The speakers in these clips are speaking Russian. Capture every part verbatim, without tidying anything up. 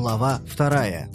Глава вторая.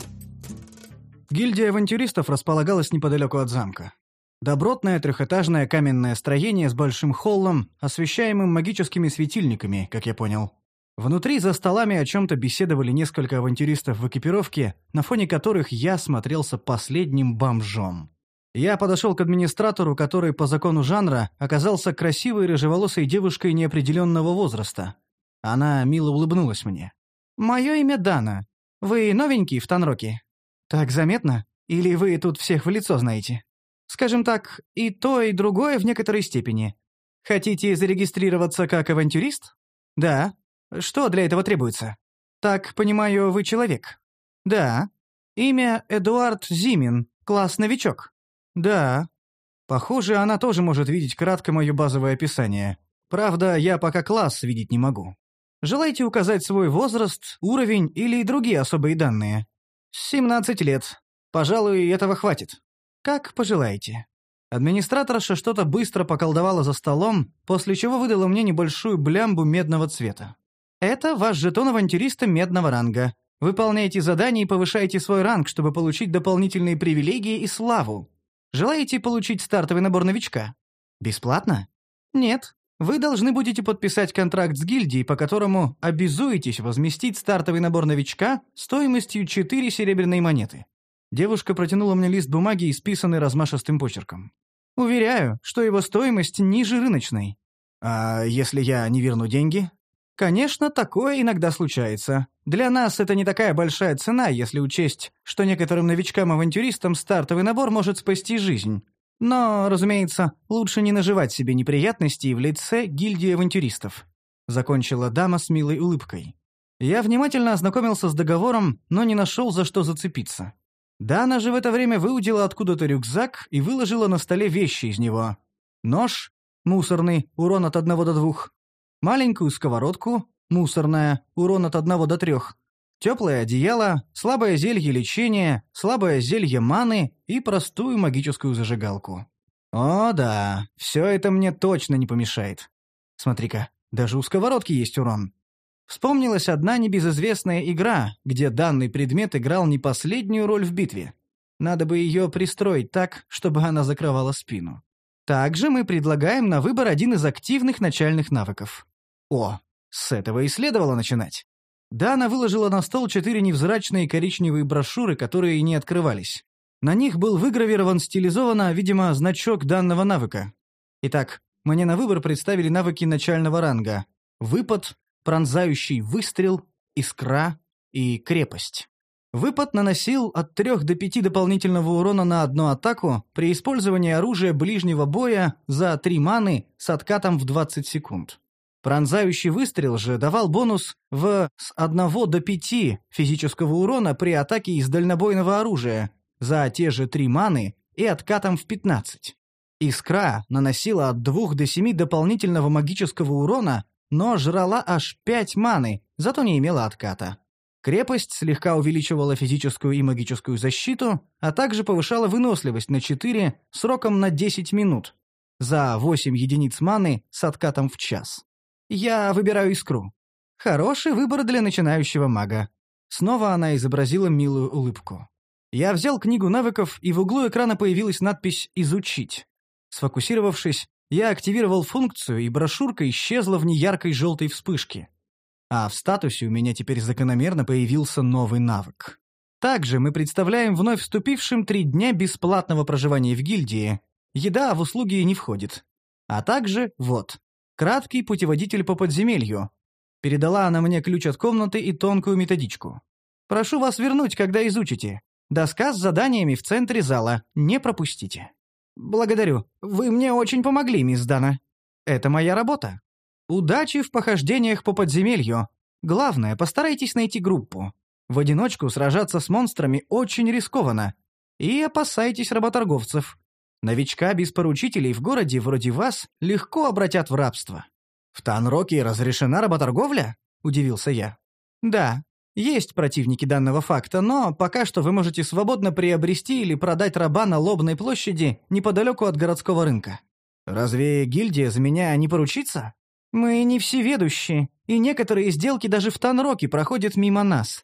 Гильдия авантюристов располагалась неподалеку от замка. Добротное трехэтажное каменное строение с большим холлом, освещаемым магическими светильниками, как я понял. Внутри за столами о чем-то беседовали несколько авантюристов в экипировке, на фоне которых я смотрелся последним бомжом. Я подошел к администратору, который по закону жанра оказался красивой рыжеволосой девушкой неопределенного возраста. Она мило улыбнулась мне. «Мое имя Дана. Вы новенький в Танроке? Так заметно? Или вы тут всех в лицо знаете? Скажем так, и то, и другое в некоторой степени. Хотите зарегистрироваться как авантюрист? Да. Что для этого требуется? Так, понимаю, вы человек? Да. Имя Эдуард Зимин, класс новичок? Да. Похоже, она тоже может видеть кратко мое базовое описание. Правда, я пока класс видеть не могу. Желаете указать свой возраст, уровень или другие особые данные? семнадцать лет. Пожалуй, этого хватит. Как пожелаете. Администраторша что-то быстро поколдовала за столом, после чего выдала мне небольшую блямбу медного цвета. Это ваш жетон авантюриста медного ранга. Выполняйте задания и повышайте свой ранг, чтобы получить дополнительные привилегии и славу. Желаете получить стартовый набор новичка? Бесплатно? Нет. Вы должны будете подписать контракт с гильдией, по которому обязуетесь возместить стартовый набор новичка стоимостью четыре серебряные монеты. Девушка протянула мне лист бумаги, исписанный размашистым почерком. Уверяю, что его стоимость ниже рыночной. А если я не верну деньги? Конечно, такое иногда случается. Для нас это не такая большая цена, если учесть, что некоторым новичкам-авантюристам стартовый набор может спасти жизнь. Но, разумеется, лучше не наживать себе неприятностей в лице гильдии авантюристов. Закончила дама с милой улыбкой. Я внимательно ознакомился с договором, но не нашел, за что зацепиться. Дана же в это время выудила откуда-то рюкзак и выложила на столе вещи из него. Нож, мусорный, урон от одного до двух. Маленькую сковородку, мусорная, урон от одного до трех. Теплое одеяло, слабое зелье лечения, слабое зелье маны и простую магическую зажигалку. О да, все это мне точно не помешает. Смотри-ка, даже у сковородки есть урон. Вспомнилась одна небезызвестная игра, где данный предмет играл не последнюю роль в битве. Надо бы ее пристроить так, чтобы она закрывала спину. Также мы предлагаем на выбор один из активных начальных навыков. О, с этого и следовало начинать. Дана выложила на стол четыре невзрачные коричневые брошюры, которые не открывались. На них был выгравирован стилизованно, видимо, значок данного навыка. Итак, мне на выбор представили навыки начального ранга: выпад, пронзающий выстрел, искра и крепость. Выпад наносил от трех до пяти дополнительного урона на одну атаку при использовании оружия ближнего боя за три маны с откатом в двадцать секунд. Пронзающий выстрел же давал бонус в с одного до пяти физического урона при атаке из дальнобойного оружия за те же три маны и откатом в пятнадцать. Искра наносила от двух до семи дополнительного магического урона, но жрала аж пять маны, зато не имела отката. Крепость слегка увеличивала физическую и магическую защиту, а также повышала выносливость на четыре сроком на десять минут за восемь единиц маны с откатом в час. Я выбираю искру. Хороший выбор для начинающего мага. Снова она изобразила милую улыбку. Я взял книгу навыков, и в углу экрана появилась надпись «Изучить». Сфокусировавшись, я активировал функцию, и брошюрка исчезла в неяркой желтой вспышке. А в статусе у меня теперь закономерно появился новый навык. Также мы представляем вновь вступившим три дня бесплатного проживания в гильдии. Еда в услуги не входит. А также, вот, краткий путеводитель по подземелью. Передала она мне ключ от комнаты и тонкую методичку. Прошу вас вернуть, когда изучите. Доска с заданиями в центре зала. Не пропустите. Благодарю. Вы мне очень помогли, мисс Дана. Это моя работа. Удачи в похождениях по подземелью. Главное, постарайтесь найти группу. В одиночку сражаться с монстрами очень рискованно. И опасайтесь работорговцев. Новичка без поручителей в городе вроде вас легко обратят в рабство. В Танроке разрешена работорговля? Удивился я. Да, есть противники данного факта, но пока что вы можете свободно приобрести или продать раба на Лобной площади неподалеку от городского рынка. Разве гильдия за меня не поручится? Мы не всеведущие, и некоторые сделки даже в Танроке проходят мимо нас.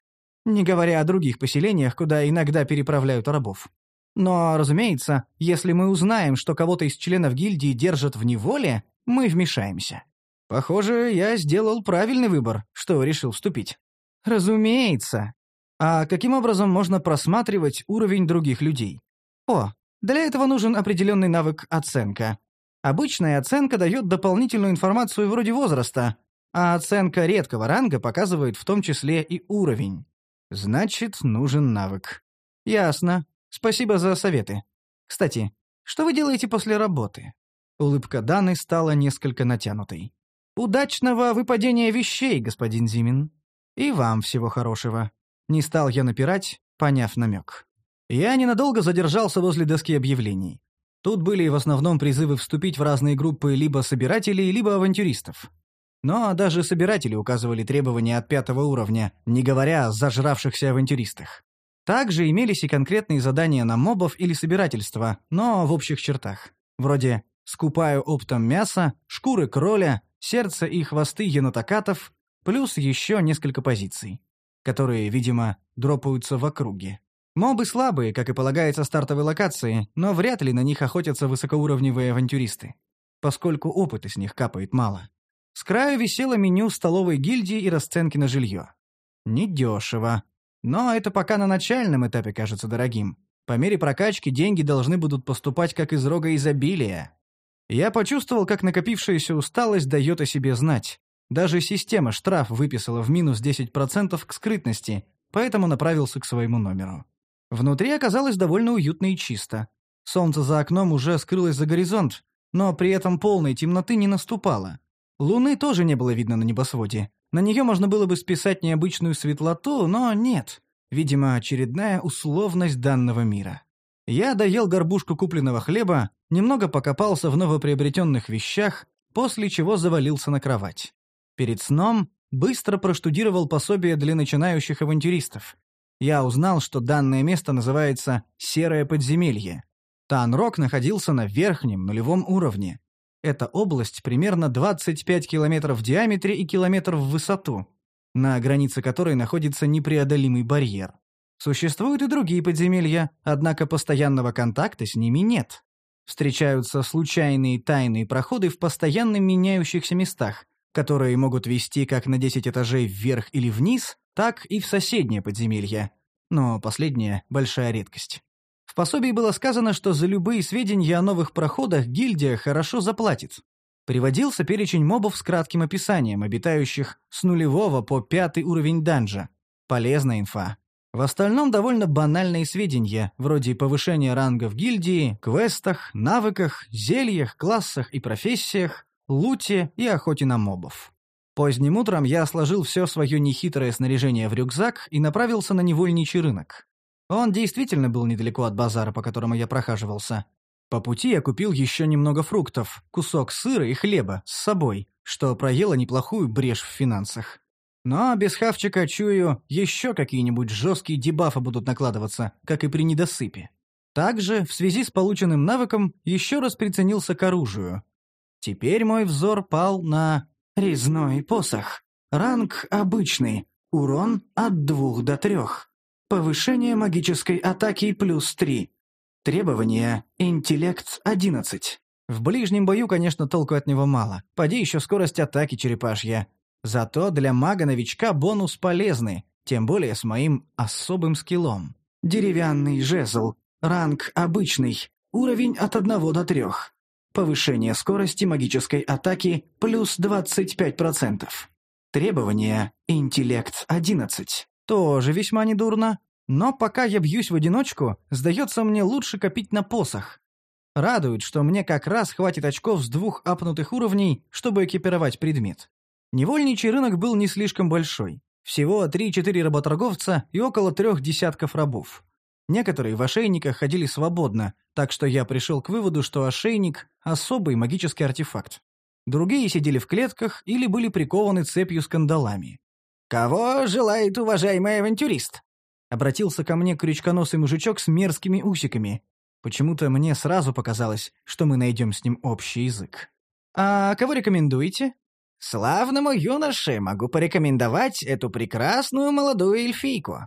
не говоря о других поселениях, куда иногда переправляют рабов. Но, разумеется, если мы узнаем, что кого-то из членов гильдии держат в неволе, мы вмешаемся. Похоже, я сделал правильный выбор, что решил вступить. Разумеется. А каким образом можно просматривать уровень других людей? О, для этого нужен определенный навык оценка. Обычная оценка дает дополнительную информацию вроде возраста, а оценка редкого ранга показывает в том числе и уровень. Значит, нужен навык. Ясно. Спасибо за советы. Кстати, что вы делаете после работы? Улыбка Даны стала несколько натянутой. Удачного выпадения вещей, господин Зимин. И вам всего хорошего. Не стал я напирать, поняв намек. Я ненадолго задержался возле доски объявлений. Тут были в основном призывы вступить в разные группы либо собирателей, либо авантюристов. Но даже собиратели указывали требования от пятого уровня, не говоря о зажравшихся авантюристах. Также имелись и конкретные задания на мобов или собирательство, но в общих чертах. Вроде «скупаю оптом мясо», «шкуры кроля», «сердце и хвосты енотокатов», плюс еще несколько позиций, которые, видимо, дропаются в округе. Мобы слабые, как и полагается стартовой локации, но вряд ли на них охотятся высокоуровневые авантюристы, поскольку опыта с них капает мало. С краю висело меню столовой гильдии и расценки на жилье. Недешево. Но это пока на начальном этапе кажется дорогим. По мере прокачки деньги должны будут поступать как из рога изобилия. Я почувствовал, как накопившаяся усталость дает о себе знать. Даже система штраф выписала в минус десять процентов к скрытности, поэтому направился к своему номеру. Внутри оказалось довольно уютно и чисто. Солнце за окном уже скрылось за горизонт, но при этом полной темноты не наступало. Луны тоже не было видно на небосводе. На нее можно было бы списать необычную светлоту, но нет. Видимо, очередная условность данного мира. Я доел горбушку купленного хлеба, немного покопался в новоприобретенных вещах, после чего завалился на кровать. Перед сном быстро проштудировал пособие для начинающих авантюристов. Я узнал, что данное место называется «Серое подземелье». Танрок находился на верхнем нулевом уровне. Эта область примерно двадцать пять километров в диаметре и километр в высоту, на границе которой находится непреодолимый барьер. Существуют и другие подземелья, однако постоянного контакта с ними нет. Встречаются случайные тайные проходы в постоянно меняющихся местах, которые могут вести как на десять этажей вверх или вниз, так и в соседнее подземелье. Но последнее – большая редкость. В пособии было сказано, что за любые сведения о новых проходах гильдия хорошо заплатит. Приводился перечень мобов с кратким описанием, обитающих с нулевого по пятый уровень данжа. Полезная инфа. В остальном довольно банальные сведения, вроде повышения ранга в гильдии, квестах, навыках, зельях, классах и профессиях, луте и охоте на мобов. Поздним утром я сложил все свое нехитрое снаряжение в рюкзак и направился на невольничий рынок. Он действительно был недалеко от базара, по которому я прохаживался. По пути я купил еще немного фруктов, кусок сыра и хлеба с собой, что проело неплохую брешь в финансах. Но без хавчика, чую, еще какие-нибудь жесткие дебафы будут накладываться, как и при недосыпе. Также, в связи с полученным навыком, еще раз приценился к оружию. Теперь мой взор пал на резной посох. Ранг обычный, урон от двух до трех. Повышение магической атаки плюс три. Требования интеллект одиннадцать. В ближнем бою, конечно, толку от него мало. Поди еще скорость атаки черепашья. Зато для мага-новичка бонус полезный, тем более с моим особым скиллом. Деревянный жезл. Ранг обычный. Уровень от одного до трех. Повышение скорости магической атаки плюс двадцать пять процентов. Требования интеллект одиннадцать. Тоже весьма недурно. Но пока я бьюсь в одиночку, сдается мне лучше копить на посох. Радует, что мне как раз хватит очков с двух апнутых уровней, чтобы экипировать предмет. Невольничий рынок был не слишком большой. Всего три-четыре работорговца и около трех десятков рабов. Некоторые в ошейниках ходили свободно, так что я пришел к выводу, что ошейник – особый магический артефакт. Другие сидели в клетках или были прикованы цепью с кандалами. «Кого желает уважаемый авантюрист?» Обратился ко мне крючконосый мужичок с мерзкими усиками. Почему-то мне сразу показалось, что мы найдем с ним общий язык. «А кого рекомендуете?» «Славному юноше могу порекомендовать эту прекрасную молодую эльфийку.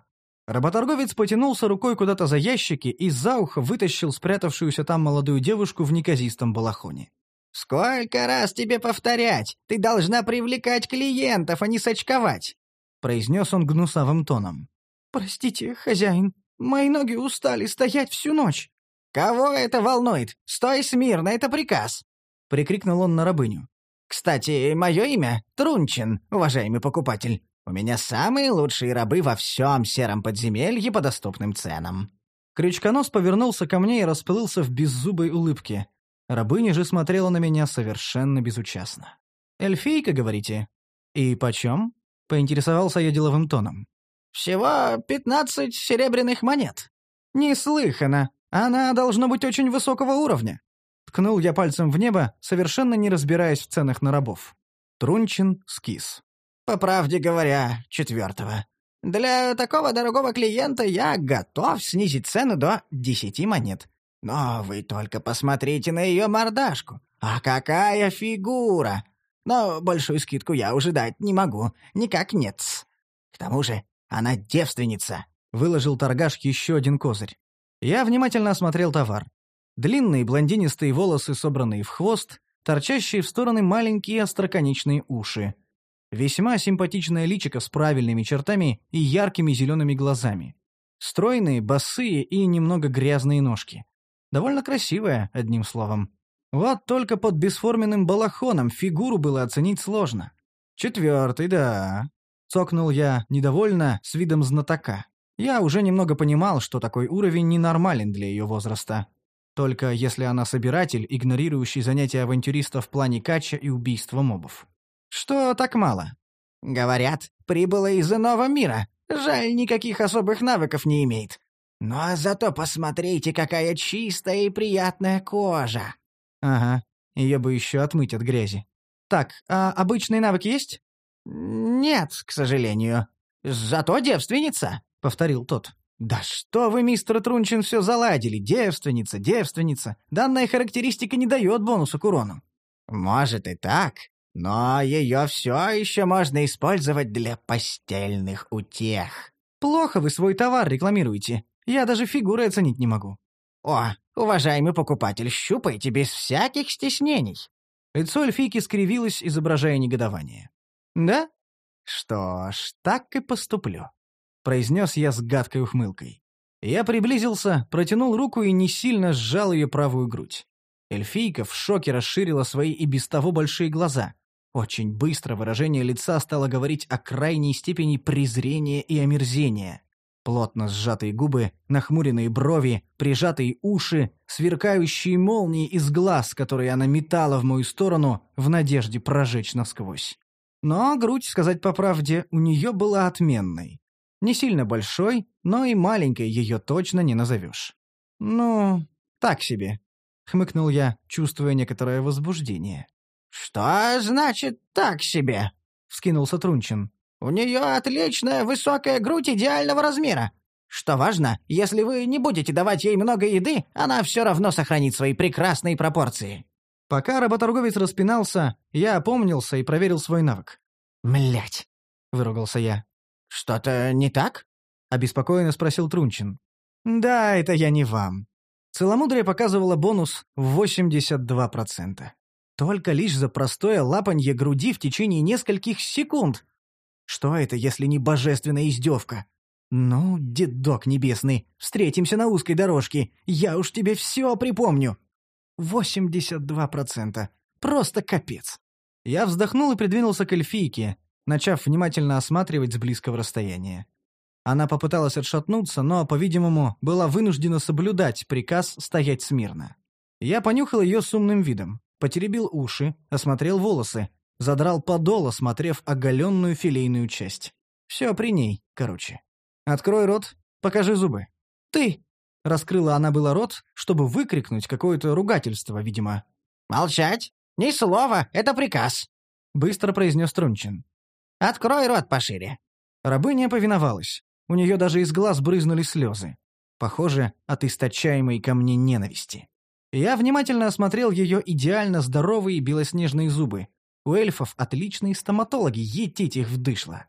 Работорговец потянулся рукой куда-то за ящики и за ухо вытащил спрятавшуюся там молодую девушку в неказистом балахоне. «Сколько раз тебе повторять? Ты должна привлекать клиентов, а не сочковать!» — произнес он гнусавым тоном. «Простите, хозяин, мои ноги устали стоять всю ночь». «Кого это волнует? Стой смирно, это приказ!» — прикрикнул он на рабыню. «Кстати, мое имя — Трунчин, уважаемый покупатель. У меня самые лучшие рабы во всем сером подземелье по доступным ценам». Крючконос повернулся ко мне и расплылся в беззубой улыбке. Рабыня же смотрела на меня совершенно безучастно. «Эльфийка, говорите? И почем?» — поинтересовался я деловым тоном. «Всего пятнадцать серебряных монет». «Неслыханно. Она должна быть очень высокого уровня». Ткнул я пальцем в небо, совершенно не разбираясь в ценах на рабов. Трунчин скис. «По правде говоря, четвертого. Для такого дорогого клиента я готов снизить цену до десяти монет. Но вы только посмотрите на ее мордашку. А какая фигура! Но большую скидку я уже дать не могу. Никак нет. К тому же она девственница», — выложил торгаш еще один козырь. Я внимательно осмотрел товар. Длинные блондинистые волосы, собранные в хвост, торчащие в стороны маленькие остроконечные уши. Весьма симпатичное личико с правильными чертами и яркими зелеными глазами. Стройные, босые и немного грязные ножки. Довольно красивая, одним словом. Вот только под бесформенным балахоном фигуру было оценить сложно. «Четвертый, да», — цокнул я, недовольно, с видом знатока. Я уже немного понимал, что такой уровень ненормален для ее возраста. Только если она собиратель, игнорирующий занятия авантюриста в плане кача и убийства мобов. «Что так мало?» «Говорят, прибыла из иного мира. Жаль, никаких особых навыков не имеет. Но зато посмотрите, какая чистая и приятная кожа». «Ага, ее бы еще отмыть от грязи. Так, а обычные навыки есть?» «Нет, к сожалению. Зато девственница», — повторил тот. «Да что вы, мистер Трунчин, все заладили? Девственница, девственница. Данная характеристика не дает бонуса к урону». «Может и так, но ее все еще можно использовать для постельных утех». «Плохо вы свой товар рекламируете. Я даже фигуры оценить не могу». «О, уважаемый покупатель, щупайте без всяких стеснений». Лицо эльфийки скривилось, изображая негодование. «Да? Что ж, так и поступлю», — произнес я с гадкой ухмылкой. Я приблизился, протянул руку и не сильно сжал ее правую грудь. Эльфийка в шоке расширила свои и без того большие глаза. Очень быстро выражение лица стало говорить о крайней степени презрения и омерзения. Плотно сжатые губы, нахмуренные брови, прижатые уши, сверкающие молнии из глаз, которые она метала в мою сторону в надежде прожечь насквозь. Но грудь, сказать по правде, у нее была отменной. Не сильно большой, но и маленькой ее точно не назовешь. «Ну, так себе», — хмыкнул я, чувствуя некоторое возбуждение. «Что значит «так себе»?» — вскинулся Трунчин. «У нее отличная высокая грудь идеального размера. Что важно, если вы не будете давать ей много еды, она все равно сохранит свои прекрасные пропорции». Пока работорговец распинался, я опомнился и проверил свой навык. «Млять!» — выругался я. «Что-то не так?» — обеспокоенно спросил Трунчин. «Да, это я не вам». Целомудрие показывало бонус в восемьдесят два процента. Только лишь за простое лапанье груди в течение нескольких секунд. Что это, если не божественная издевка? Ну, дедок небесный, встретимся на узкой дорожке, я уж тебе все припомню. восемьдесят два процента. Просто капец. Я вздохнул и придвинулся к эльфийке, начав внимательно осматривать с близкого расстояния. Она попыталась отшатнуться, но, по-видимому, была вынуждена соблюдать приказ стоять смирно. Я понюхал ее с умным видом, потеребил уши, осмотрел волосы, задрал подол, осмотрев оголенную филейную часть. Все при ней, короче. «Открой рот, покажи зубы». «Ты!» — раскрыла она было рот, чтобы выкрикнуть какое-то ругательство, видимо. «Молчать! Ни слова, это приказ!» — быстро произнес Трунчин. «Открой рот пошире!» Рабыня повиновалась. У нее даже из глаз брызнули слезы. Похоже, от источаемой ко мне ненависти. Я внимательно осмотрел ее идеально здоровые белоснежные зубы. У эльфов отличные стоматологи, етить их вдышло.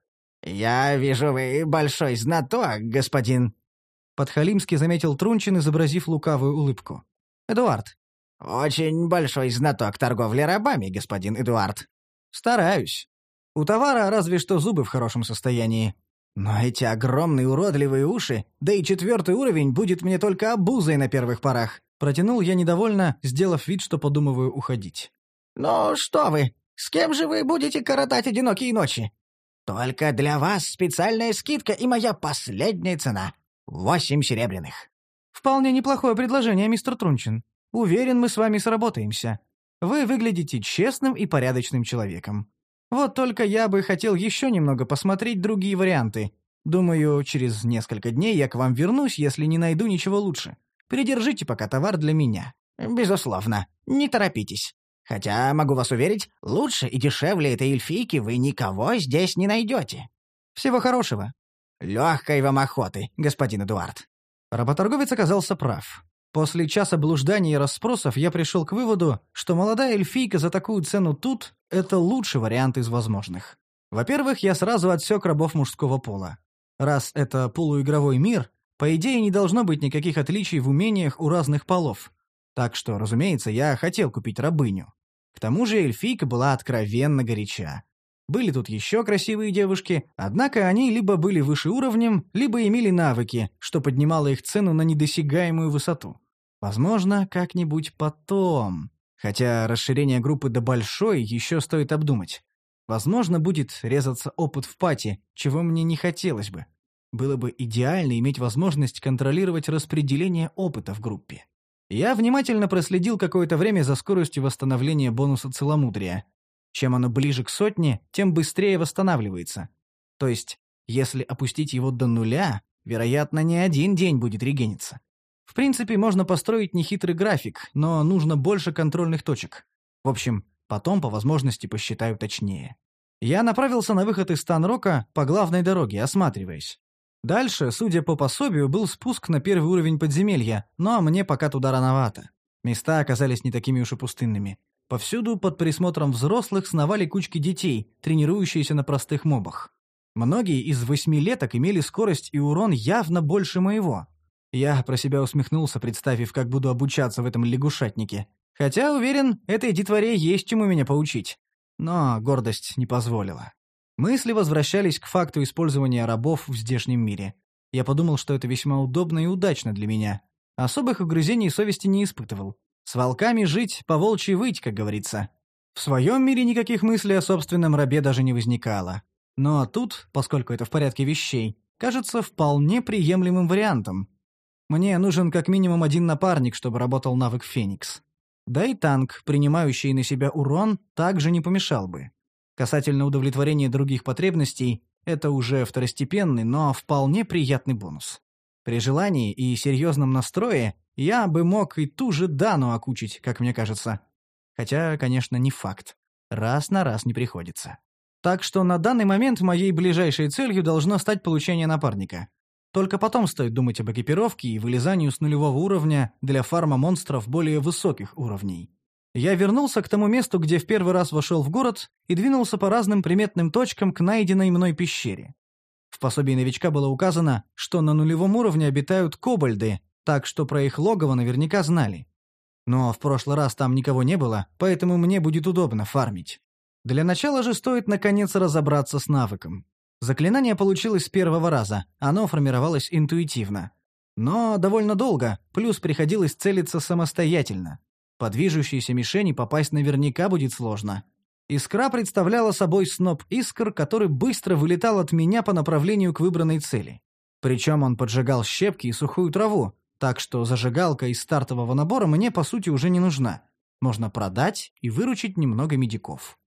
«Я вижу, вы большой знаток, господин». Подхалимски заметил Трунчин, изобразив лукавую улыбку. «Эдуард». «Очень большой знаток торговли рабами, господин Эдуард». «Стараюсь. У товара разве что зубы в хорошем состоянии. Но эти огромные уродливые уши, да и четвертый уровень будет мне только обузой на первых порах». Протянул я недовольно, сделав вид, что подумываю уходить. «Ну что вы, с кем же вы будете коротать одинокие ночи? Только для вас специальная скидка и моя последняя цена — восемь серебряных». «Вполне неплохое предложение, мистер Трунчин. Уверен, мы с вами сработаемся. Вы выглядите честным и порядочным человеком. Вот только я бы хотел еще немного посмотреть другие варианты. Думаю, через несколько дней я к вам вернусь, если не найду ничего лучше. Придержите пока товар для меня». «Безусловно. Не торопитесь. Хотя, могу вас уверить, лучше и дешевле этой эльфийки вы никого здесь не найдете». «Всего хорошего». «Легкой вам охоты, господин Эдуард». Работорговец оказался прав. После часа блужданий и расспросов я пришел к выводу, что молодая эльфийка за такую цену тут — это лучший вариант из возможных. Во-первых, я сразу отсек рабов мужского пола. Раз это полуигровой мир, по идее не должно быть никаких отличий в умениях у разных полов. Так что, разумеется, я хотел купить рабыню. К тому же эльфийка была откровенно горяча. Были тут еще красивые девушки, однако они либо были выше уровнем, либо имели навыки, что поднимало их цену на недосягаемую высоту. Возможно, как-нибудь потом. Хотя расширение группы до большой еще стоит обдумать. Возможно, будет резаться опыт в пати, чего мне не хотелось бы. Было бы идеально иметь возможность контролировать распределение опыта в группе. Я внимательно проследил какое-то время за скоростью восстановления бонуса целомудрия. Чем оно ближе к сотне, тем быстрее восстанавливается. То есть, если опустить его до нуля, вероятно, не один день будет регениться. В принципе, можно построить нехитрый график, но нужно больше контрольных точек. В общем, потом по возможности посчитаю точнее. Я направился на выход из Станрока по главной дороге, осматриваясь. Дальше, судя по пособию, был спуск на первый уровень подземелья, но мне пока туда рановато. Места оказались не такими уж и пустынными. Повсюду под присмотром взрослых сновали кучки детей, тренирующиеся на простых мобах. Многие из восьмилеток имели скорость и урон явно больше моего. Я про себя усмехнулся, представив, как буду обучаться в этом лягушатнике. Хотя, уверен, этой детворе есть чему меня поучить. Но гордость не позволила. Мысли возвращались к факту использования рабов в здешнем мире. Я подумал, что это весьма удобно и удачно для меня. Особых угрызений совести не испытывал. С волками жить, по-волчьи выть, как говорится. В своем мире никаких мыслей о собственном рабе даже не возникало. Но тут, поскольку это в порядке вещей, кажется вполне приемлемым вариантом. Мне нужен как минимум один напарник, чтобы работал навык Феникс. Да и танк, принимающий на себя урон, также не помешал бы. Касательно удовлетворения других потребностей, это уже второстепенный, но вполне приятный бонус. При желании и серьезном настрое я бы мог и ту же Дану окучить, как мне кажется. Хотя, конечно, не факт. Раз на раз не приходится. Так что на данный момент моей ближайшей целью должно стать получение напарника. Только потом стоит думать об экипировке и вылезанию с нулевого уровня для фарма монстров более высоких уровней. Я вернулся к тому месту, где в первый раз вошел в город, и двинулся по разным приметным точкам к найденной мной пещере. В пособии новичка было указано, что на нулевом уровне обитают кобальды, так что про их логово наверняка знали. Но в прошлый раз там никого не было, поэтому мне будет удобно фармить. Для начала же стоит наконец разобраться с навыком. Заклинание получилось с первого раза, оно формировалось интуитивно. Но довольно долго, плюс приходилось целиться самостоятельно. По движущейся мишени попасть наверняка будет сложно. Искра представляла собой сноп искр, который быстро вылетал от меня по направлению к выбранной цели. Причем он поджигал щепки и сухую траву, так что зажигалка из стартового набора мне, по сути, уже не нужна. Можно продать и выручить немного медиков.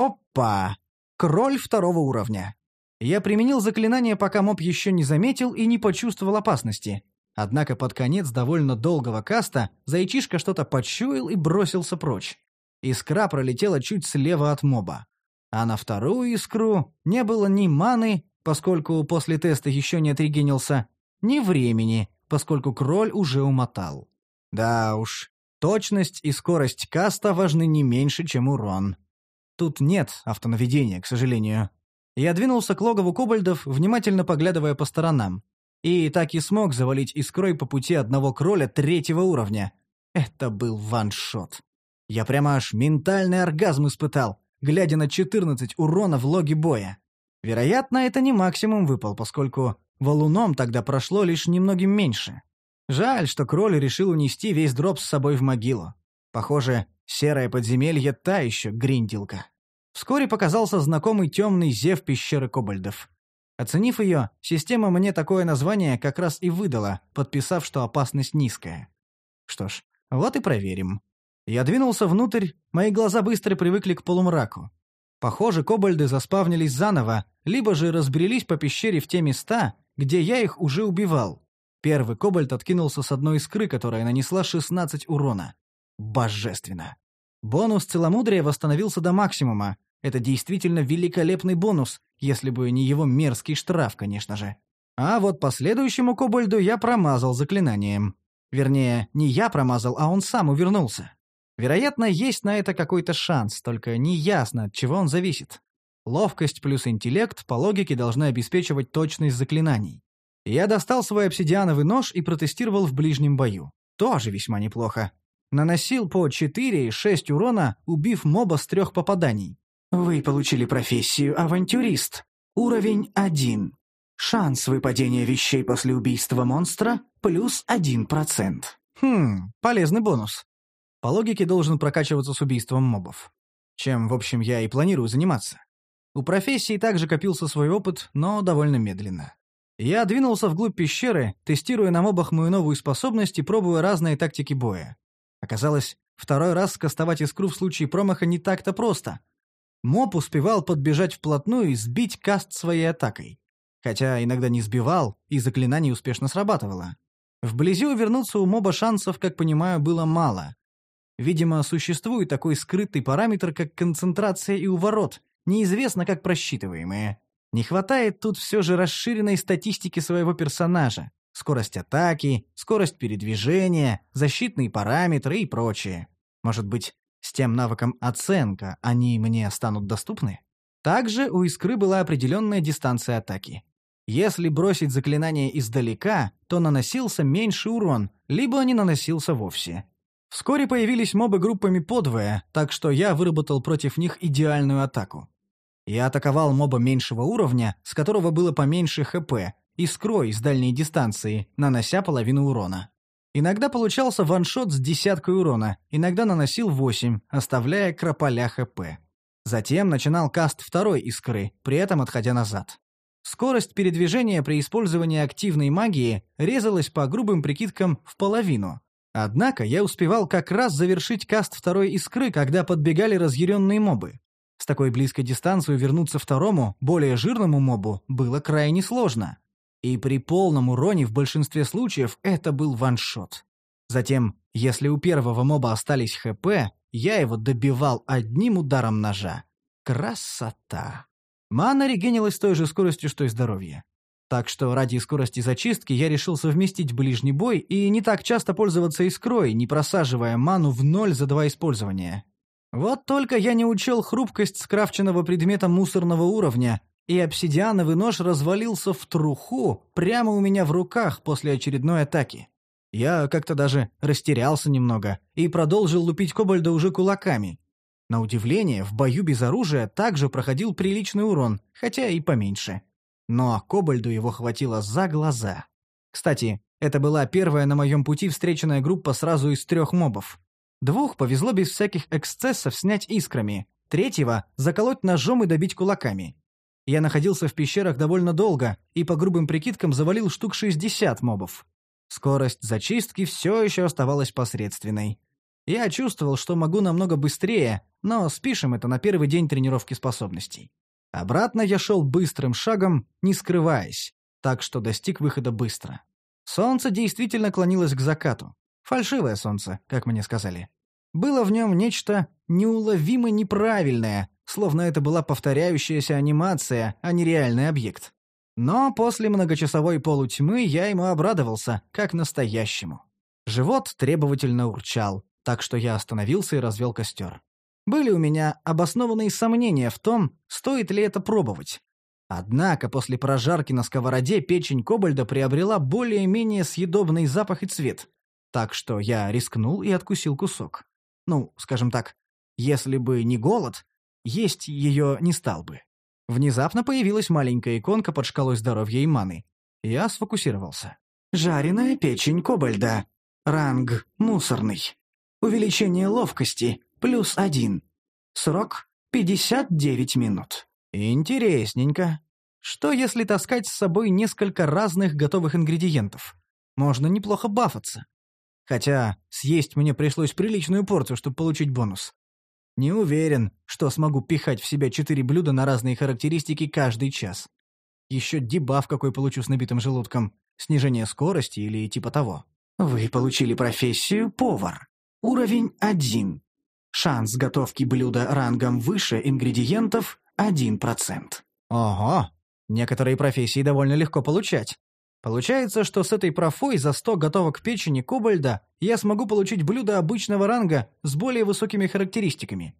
Опа! Кроль второго уровня. Я применил заклинание, пока моб еще не заметил и не почувствовал опасности. Однако под конец довольно долгого каста зайчишка что-то почуял и бросился прочь. Искра пролетела чуть слева от моба. А на вторую искру не было ни маны, поскольку после теста еще не отрегенился, ни времени, поскольку кроль уже умотал. Да уж, точность и скорость каста важны не меньше, чем урон. Тут нет автонаведения, к сожалению. Я двинулся к логову кобальдов, внимательно поглядывая по сторонам. И так и смог завалить искрой по пути одного кроля третьего уровня. Это был ваншот. Я прямо аж ментальный оргазм испытал, глядя на четырнадцать урона в логе боя. Вероятно, это не максимум выпал, поскольку валуном тогда прошло лишь немногим меньше. Жаль, что кроль решил унести весь дроп с собой в могилу. Похоже, серое подземелье та еще гриндилка. Вскоре показался знакомый темный зев пещеры кобальдов. Оценив ее, система мне такое название как раз и выдала, подписав, что опасность низкая. Что ж, вот и проверим. Я двинулся внутрь, мои глаза быстро привыкли к полумраку. Похоже, кобальды заспавнились заново, либо же разбрелись по пещере в те места, где я их уже убивал. Первый кобальд откинулся с одной искры, которая нанесла шестнадцать урона. Божественно. Бонус целомудрия восстановился до максимума. Это действительно великолепный бонус, если бы не его мерзкий штраф, конечно же. А вот последующему кобальду я промазал заклинанием. Вернее, не я промазал, а он сам увернулся. Вероятно, есть на это какой-то шанс, только неясно, от чего он зависит. Ловкость плюс интеллект по логике должны обеспечивать точность заклинаний. Я достал свой обсидиановый нож и протестировал в ближнем бою. Тоже весьма неплохо. Наносил по четыре и шесть урона, убив моба с трех попаданий. Вы получили профессию авантюрист. Уровень один. Шанс выпадения вещей после убийства монстра плюс один процент. Хм, полезный бонус. По логике должен прокачиваться с убийством мобов. Чем, в общем, я и планирую заниматься. У профессии также копился свой опыт, но довольно медленно. Я двинулся вглубь пещеры, тестируя на мобах мою новую способность и пробуя разные тактики боя. Оказалось, второй раз скастовать искру в случае промаха не так-то просто. Моб успевал подбежать вплотную и сбить каст своей атакой. Хотя иногда не сбивал, и заклинание успешно срабатывало. Вблизи увернуться у моба шансов, как понимаю, было мало. Видимо, существует такой скрытый параметр, как концентрация и уворот, неизвестно как просчитываемые. Не хватает тут все же расширенной статистики своего персонажа. Скорость атаки, скорость передвижения, защитные параметры и прочее. Может быть, с тем навыком оценка они мне станут доступны? Также у искры была определенная дистанция атаки. Если бросить заклинание издалека, то наносился меньший урон, либо не наносился вовсе. Вскоре появились мобы группами подвое, так что я выработал против них идеальную атаку. Я атаковал моба меньшего уровня, с которого было поменьше ХП, искрой с дальней дистанции, нанося половину урона. Иногда получался ваншот с десяткой урона, иногда наносил восемь, оставляя крополя ХП. Затем начинал каст второй искры, при этом отходя назад. Скорость передвижения при использовании активной магии резалась по грубым прикидкам в половину. Однако я успевал как раз завершить каст второй искры, когда подбегали разъяренные мобы. С такой близкой дистанции вернуться второму, более жирному мобу было крайне сложно. И при полном уроне в большинстве случаев это был ваншот. Затем, если у первого моба остались ХП, я его добивал одним ударом ножа. Красота! Мана регенилась с той же скоростью, что и здоровье. Так что ради скорости зачистки я решил совместить ближний бой и не так часто пользоваться искрой, не просаживая ману в ноль за два использования. Вот только я не учел хрупкость скрафченного предмета мусорного уровня, и обсидиановый нож развалился в труху прямо у меня в руках после очередной атаки. Я как-то даже растерялся немного и продолжил лупить кобальда уже кулаками. На удивление, в бою без оружия также проходил приличный урон, хотя и поменьше. Но кобальду его хватило за глаза. Кстати, это была первая на моем пути встреченная группа сразу из трех мобов. Двух повезло без всяких эксцессов снять искрами, третьего — заколоть ножом и добить кулаками. Я находился в пещерах довольно долго и по грубым прикидкам завалил штук шестьдесят мобов. Скорость зачистки все еще оставалась посредственной. Я чувствовал, что могу намного быстрее, но спишем это на первый день тренировки способностей. Обратно я шел быстрым шагом, не скрываясь, так что достиг выхода быстро. Солнце действительно клонилось к закату. Фальшивое солнце, как мне сказали. Было в нем нечто неуловимо неправильное, словно это была повторяющаяся анимация, а не реальный объект. Но после многочасовой полутьмы я ему обрадовался, как настоящему. Живот требовательно урчал, так что я остановился и развел костер. Были у меня обоснованные сомнения в том, стоит ли это пробовать. Однако после прожарки на сковороде печень кобальда приобрела более-менее съедобный запах и цвет, так что я рискнул и откусил кусок. Ну, скажем так, если бы не голод, есть ее не стал бы. Внезапно появилась маленькая иконка под шкалой здоровья и маны. Я сфокусировался. Жареная печень кобальда. Ранг мусорный. Увеличение ловкости плюс один. Срок пятьдесят девять минут. Интересненько. Что если таскать с собой несколько разных готовых ингредиентов? Можно неплохо бафаться. Хотя съесть мне пришлось приличную порцию, чтобы получить бонус. Не уверен, что смогу пихать в себя четыре блюда на разные характеристики каждый час. Еще дебаф какой получу с набитым желудком. Снижение скорости или типа того. Вы получили профессию повар. Уровень один. Шанс готовки блюда рангом выше ингредиентов один процент. Ого, некоторые профессии довольно легко получать. Получается, что с этой профой за сто готовок печени кобальда я смогу получить блюдо обычного ранга с более высокими характеристиками.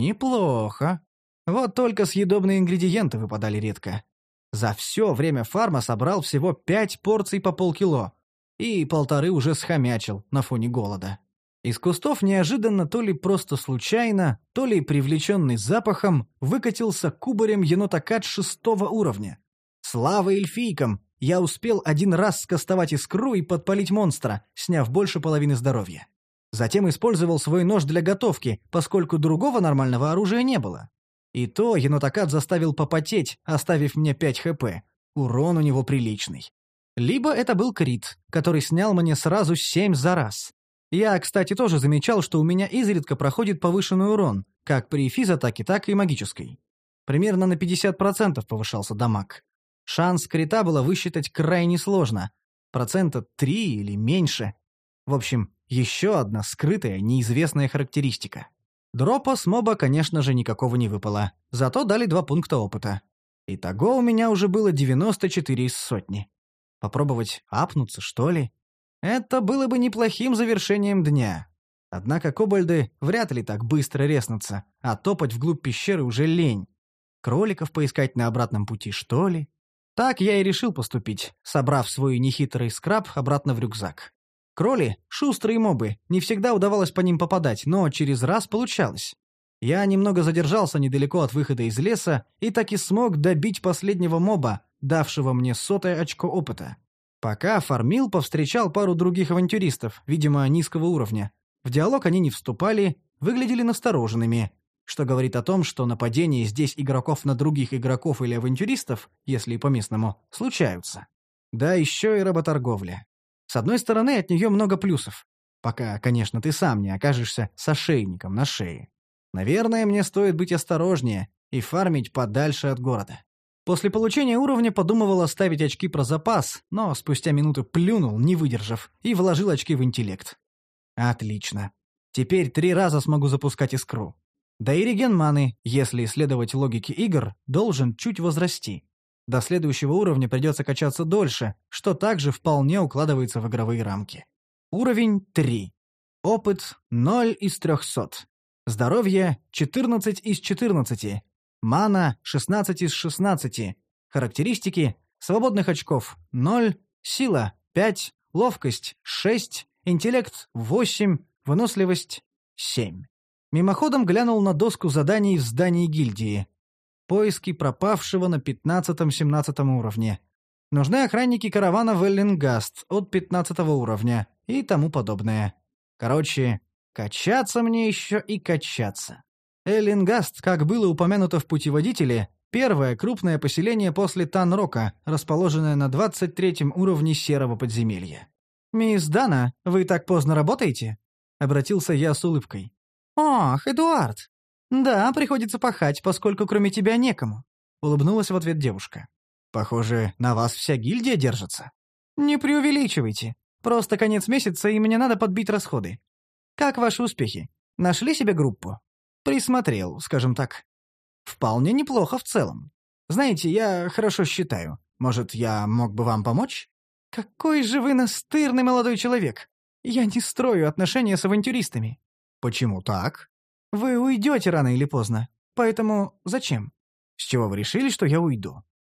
Неплохо. Вот только съедобные ингредиенты выпадали редко. За все время фарма собрал всего пять порций по полкило. И полторы уже схомячил на фоне голода. Из кустов неожиданно, то ли просто случайно, то ли привлеченный запахом, выкатился кубарем енотокат шестого уровня. Слава эльфийкам! Я успел один раз скастовать искру и подпалить монстра, сняв больше половины здоровья. Затем использовал свой нож для готовки, поскольку другого нормального оружия не было. И то енотокат заставил попотеть, оставив мне пять хп. Урон у него приличный. Либо это был крит, который снял мне сразу семь за раз. Я, кстати, тоже замечал, что у меня изредка проходит повышенный урон, как при физатаке, так и магической. Примерно на пятьдесят процентов повышался дамаг. Шанс крита было высчитать крайне сложно. Процента три или меньше. В общем, еще одна скрытая, неизвестная характеристика. Дропа с моба, конечно же, никакого не выпало. Зато дали два пункта опыта. Итого у меня уже было девяносто четыре из сотни. Попробовать апнуться, что ли? Это было бы неплохим завершением дня. Однако кобальды вряд ли так быстро резнутся, а топать вглубь пещеры уже лень. Кроликов поискать на обратном пути, что ли? Так я и решил поступить, собрав свой нехитрый скраб обратно в рюкзак. Кроли — шустрые мобы, не всегда удавалось по ним попадать, но через раз получалось. Я немного задержался недалеко от выхода из леса и так и смог добить последнего моба, давшего мне сотое очко опыта. Пока фармил, повстречал пару других авантюристов, видимо, низкого уровня. В диалог они не вступали, выглядели настороженными, что говорит о том, что нападения здесь игроков на других игроков или авантюристов, если и по-местному, случаются. Да еще и работорговля. С одной стороны, от нее много плюсов. Пока, конечно, ты сам не окажешься с ошейником на шее. Наверное, мне стоит быть осторожнее и фармить подальше от города. После получения уровня подумывал оставить очки про запас, но спустя минуту плюнул, не выдержав, и вложил очки в интеллект. Отлично. Теперь три раза смогу запускать искру. Да и реген маны, если следовать логике игр, должен чуть возрасти. До следующего уровня придется качаться дольше, что также вполне укладывается в игровые рамки. Уровень три. Опыт ноль из трехсот. Здоровье четырнадцать из четырнадцати. Мана шестнадцать из шестнадцати. Характеристики: свободных очков ноль, сила пять, ловкость шесть, интеллект восемь, выносливость семь. Мимоходом глянул на доску заданий в здании гильдии. Поиски пропавшего на пятнадцатом-семнадцатом уровне. Нужны охранники каравана в Эллингаст от пятнадцатого уровня и тому подобное. Короче, качаться мне еще и качаться. Эллингаст, как было упомянуто в путеводителе, первое крупное поселение после Танрока, расположенное на двадцать третьем уровне серого подземелья. «Мисс Дана, вы так поздно работаете?» — обратился я с улыбкой. «Ох, Эдуард! Да, приходится пахать, поскольку кроме тебя некому», — улыбнулась в ответ девушка. «Похоже, на вас вся гильдия держится». «Не преувеличивайте. Просто конец месяца, и мне надо подбить расходы. Как ваши успехи? Нашли себе группу?» «Присмотрел, скажем так. Вполне неплохо в целом. Знаете, я хорошо считаю. Может, я мог бы вам помочь?» «Какой же вы настырный молодой человек! Я не строю отношения с авантюристами». «Почему так?» «Вы уйдете рано или поздно. Поэтому зачем?» «С чего вы решили, что я уйду?»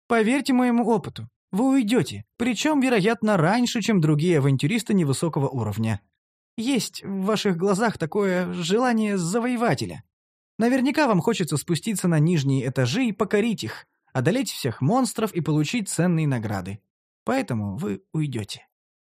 Поверьте моему опыту, вы уйдете, причем, вероятно, раньше, чем другие авантюристы невысокого уровня. Есть в ваших глазах такое желание завоевателя. Наверняка вам хочется спуститься на нижние этажи и покорить их, одолеть всех монстров и получить ценные награды. Поэтому вы уйдете.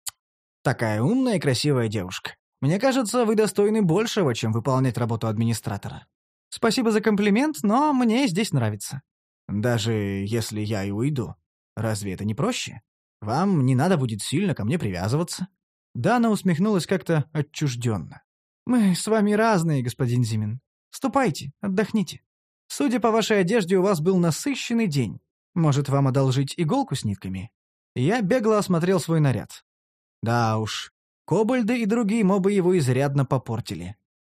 Такая умная и красивая девушка. Мне кажется, вы достойны большего, чем выполнять работу администратора. Спасибо за комплимент, но мне здесь нравится. Даже если я и уйду, разве это не проще? Вам не надо будет сильно ко мне привязываться. Дана усмехнулась как-то отчужденно. Мы с вами разные, господин Зимин. Ступайте, отдохните. Судя по вашей одежде, у вас был насыщенный день. Может, вам одолжить иголку с нитками? Я бегло осмотрел свой наряд. Да уж, кобальды и другие мобы его изрядно попортили.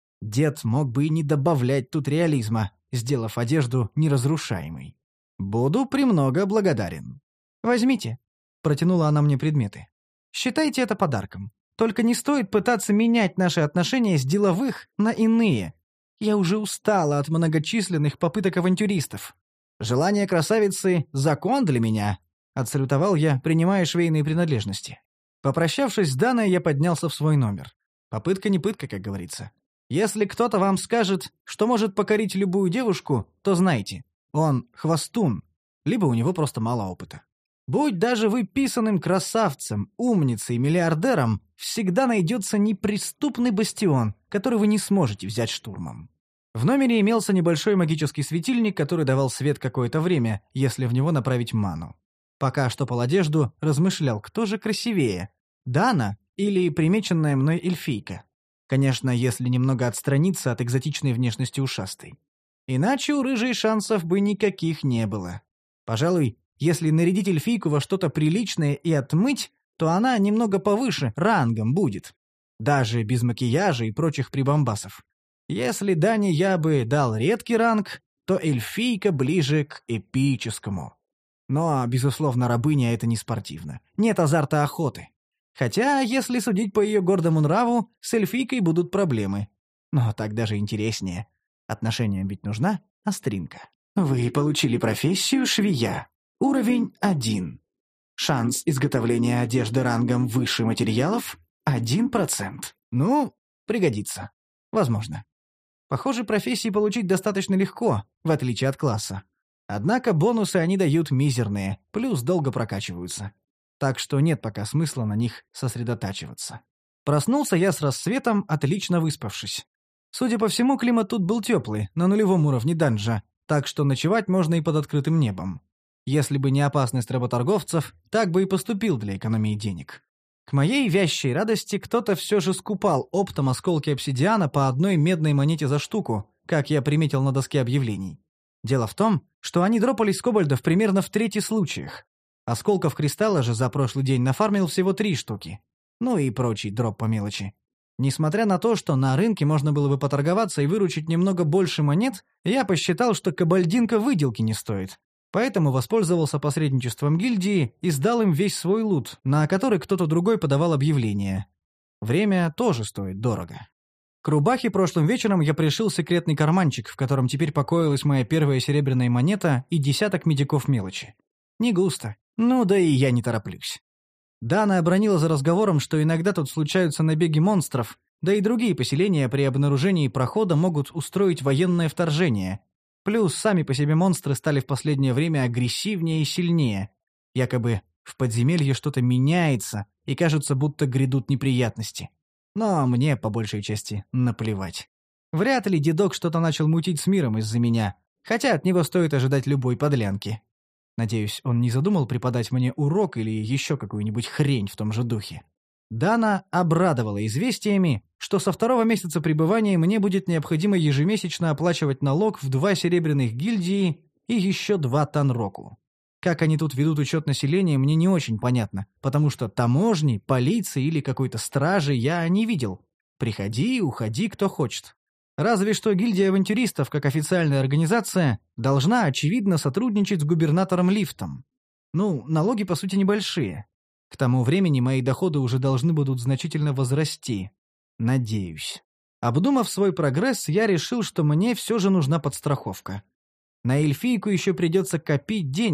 Дед мог бы и не добавлять тут реализма, сделав одежду неразрушаемой. Буду премного благодарен. Возьмите. Протянула она мне предметы. Считайте это подарком. Только не стоит пытаться менять наши отношения с деловых на иные. Я уже устала от многочисленных попыток авантюристов. Желание красавицы — закон для меня, — отсалютовал я, принимая швейные принадлежности. Попрощавшись с Даной, я поднялся в свой номер. Попытка не пытка, как говорится. Если кто-то вам скажет, что может покорить любую девушку, то знайте, он хвостун, либо у него просто мало опыта. Будь даже вы писаным красавцем, умницей, миллиардером, всегда найдется неприступный бастион, который вы не сможете взять штурмом. В номере имелся небольшой магический светильник, который давал свет какое-то время, если в него направить ману. Пока штопал одежду, размышлял, кто же красивее – Дана или примеченная мной эльфийка. Конечно, если немного отстраниться от экзотичной внешности ушастой. Иначе у рыжей шансов бы никаких не было. Пожалуй, если нарядить эльфийку во что-то приличное и отмыть, то она немного повыше рангом будет. Даже без макияжа и прочих прибамбасов. Если Дане я бы дал редкий ранг, то эльфийка ближе к эпическому. Но, безусловно, рабыня — это не спортивно. Нет азарта охоты. Хотя, если судить по ее гордому нраву, с эльфийкой будут проблемы. Но так даже интереснее. Отношениям ведь нужна остринка. Вы получили профессию швея. Уровень один. Шанс изготовления одежды рангом выше материалов – один процент. Ну, пригодится. Возможно. Похоже, профессии получить достаточно легко, в отличие от класса. Однако бонусы они дают мизерные, плюс долго прокачиваются. Так что нет пока смысла на них сосредотачиваться. Проснулся я с рассветом, отлично выспавшись. Судя по всему, климат тут был теплый, на нулевом уровне данжа, так что ночевать можно и под открытым небом. Если бы не опасность работорговцев, так бы и поступил для экономии денег. К моей вящей радости кто-то все же скупал оптом осколки обсидиана по одной медной монете за штуку, как я приметил на доске объявлений. Дело в том, что они дропались с кобальдов примерно в трети случаях. Осколков кристалла же за прошлый день нафармил всего три штуки. Ну и прочий дроп по мелочи. Несмотря на то, что на рынке можно было бы поторговаться и выручить немного больше монет, я посчитал, что кабальдинка выделки не стоит. Поэтому воспользовался посредничеством гильдии и сдал им весь свой лут, на который кто-то другой подавал объявление. Время тоже стоит дорого. К рубахе прошлым вечером я пришил секретный карманчик, в котором теперь покоилась моя первая серебряная монета и десяток медиков мелочи. Не густо. Ну да и я не тороплюсь. Дана обронила за разговором, что иногда тут случаются набеги монстров, да и другие поселения при обнаружении прохода могут устроить военное вторжение. Плюс сами по себе монстры стали в последнее время агрессивнее и сильнее. Якобы в подземелье что-то меняется, и кажется, будто грядут неприятности. Но мне, по большей части, наплевать. Вряд ли дедок что-то начал мутить с миром из-за меня, хотя от него стоит ожидать любой подлянки. Надеюсь, он не задумал преподать мне урок или еще какую-нибудь хрень в том же духе. Дана обрадовала известиями, что со второго месяца пребывания мне будет необходимо ежемесячно оплачивать налог в два серебряных гильдии и еще два танроку. Как они тут ведут учет населения, мне не очень понятно, потому что таможни, полиции или какой-то стражи я не видел. Приходи, уходи, кто хочет. Разве что гильдия авантюристов, как официальная организация, должна, очевидно, сотрудничать с губернатором Лифтом. Ну, налоги, по сути, небольшие. К тому времени мои доходы уже должны будут значительно возрасти. Надеюсь. Обдумав свой прогресс, я решил, что мне все же нужна подстраховка. На эльфийку еще придется копить денег,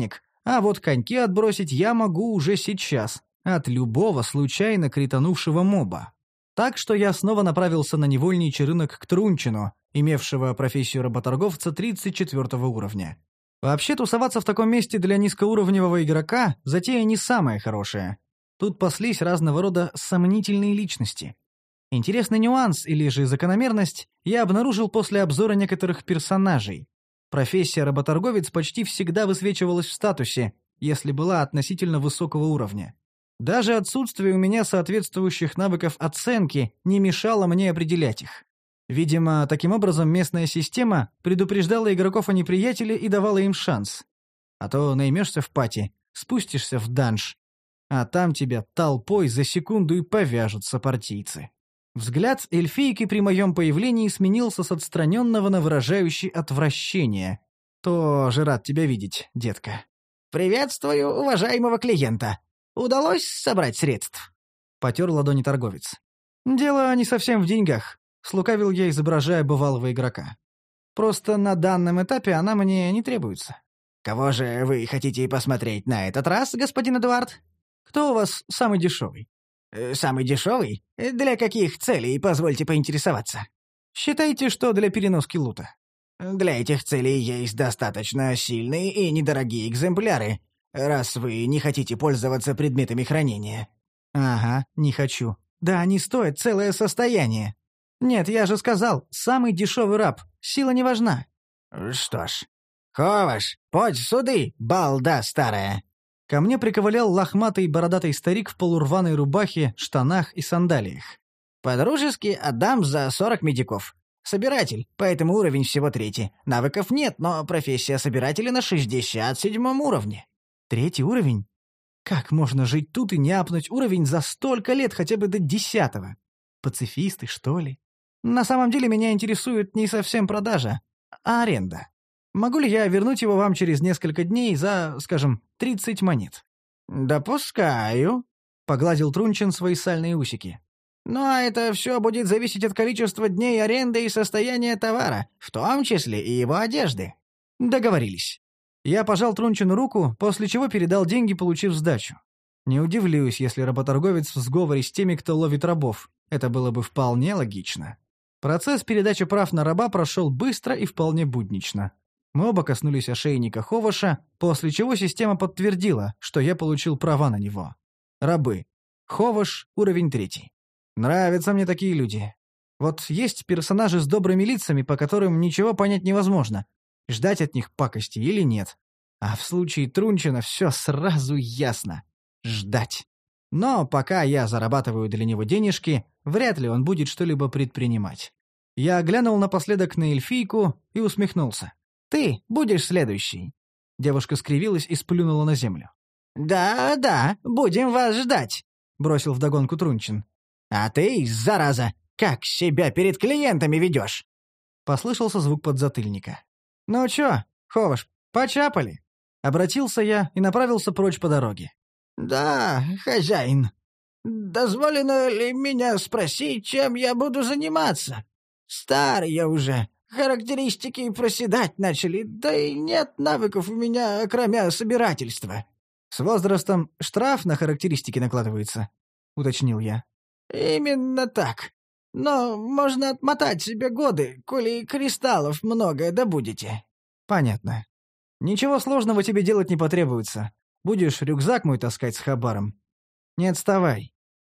А вот коньки отбросить я могу уже сейчас, от любого случайно кританувшего моба. Так что я снова направился на невольничий рынок к Трунчину, имевшего профессию работорговца тридцать четвёртого уровня. Вообще, тусоваться в таком месте для низкоуровневого игрока – затея не самая хорошая. Тут паслись разного рода сомнительные личности. Интересный нюанс или же закономерность я обнаружил после обзора некоторых персонажей. Профессия работорговец почти всегда высвечивалась в статусе, если была относительно высокого уровня. Даже отсутствие у меня соответствующих навыков оценки не мешало мне определять их. Видимо, таким образом местная система предупреждала игроков о неприятеле и давала им шанс. А то наймешься в пати, спустишься в данж, а там тебя толпой за секунду и повяжут сопартийцы. Взгляд эльфийки при моем появлении сменился с отстраненного на выражающий отвращение. Тоже рад тебя видеть, детка. «Приветствую уважаемого клиента. Удалось собрать средств?» Потер ладони торговец. «Дело не совсем в деньгах», — слукавил я, изображая бывалого игрока. «Просто на данном этапе она мне не требуется». «Кого же вы хотите посмотреть на этот раз, господин Эдуард?» «Кто у вас самый дешевый?» «Самый дешевый? Для каких целей, позвольте поинтересоваться?» «Считайте, что для переноски лута». «Для этих целей есть достаточно сильные и недорогие экземпляры, раз вы не хотите пользоваться предметами хранения». «Ага, не хочу. Да они стоят целое состояние. Нет, я же сказал, самый дешевый раб, сила не важна». «Что ж, Ховаш, подь суды, балда старая». Ко мне приковылял лохматый бородатый старик в полурваной рубахе, штанах и сандалиях. «По-дружески отдам за сорок медиков. Собиратель, поэтому уровень всего третий. Навыков нет, но профессия собирателя на шестьдесят седьмом уровне». «Третий уровень? Как можно жить тут и не апнуть уровень за столько лет хотя бы до десятого? Пацифисты, что ли? На самом деле меня интересует не совсем продажа, а аренда. Могу ли я вернуть его вам через несколько дней за, скажем, тридцать монет?» «Допускаю», — погладил Трунчин свои сальные усики. «Но это все будет зависеть от количества дней аренды и состояния товара, в том числе и его одежды». «Договорились». Я пожал Трунчину руку, после чего передал деньги, получив сдачу. Не удивлюсь, если работорговец в сговоре с теми, кто ловит рабов. Это было бы вполне логично. Процесс передачи прав на раба прошел быстро и вполне буднично. Мы оба коснулись ошейника Ховаша, после чего система подтвердила, что я получил права на него. Рабы. Ховаш, уровень третий. Нравятся мне такие люди. Вот есть персонажи с добрыми лицами, по которым ничего понять невозможно. Ждать от них пакости или нет. А в случае Трунчина все сразу ясно. Ждать. Но пока я зарабатываю для него денежки, вряд ли он будет что-либо предпринимать. Я глянул напоследок на эльфийку и усмехнулся. «Ты будешь следующий». Девушка скривилась и сплюнула на землю. «Да, да, будем вас ждать», — бросил вдогонку Трунчин. «А ты, зараза, как себя перед клиентами ведешь?» Послышался звук подзатыльника. «Ну чё, Ховаш, почапали?» Обратился я и направился прочь по дороге. «Да, хозяин. Дозволено ли меня спросить, чем я буду заниматься? Стар я уже. Характеристики проседать начали, да и нет навыков у меня, кроме собирательства». «С возрастом штраф на характеристики накладывается», — уточнил я. «Именно так. Но можно отмотать себе годы, коли кристаллов много добудете». «Понятно. Ничего сложного тебе делать не потребуется. Будешь рюкзак мой таскать с хабаром. Не отставай.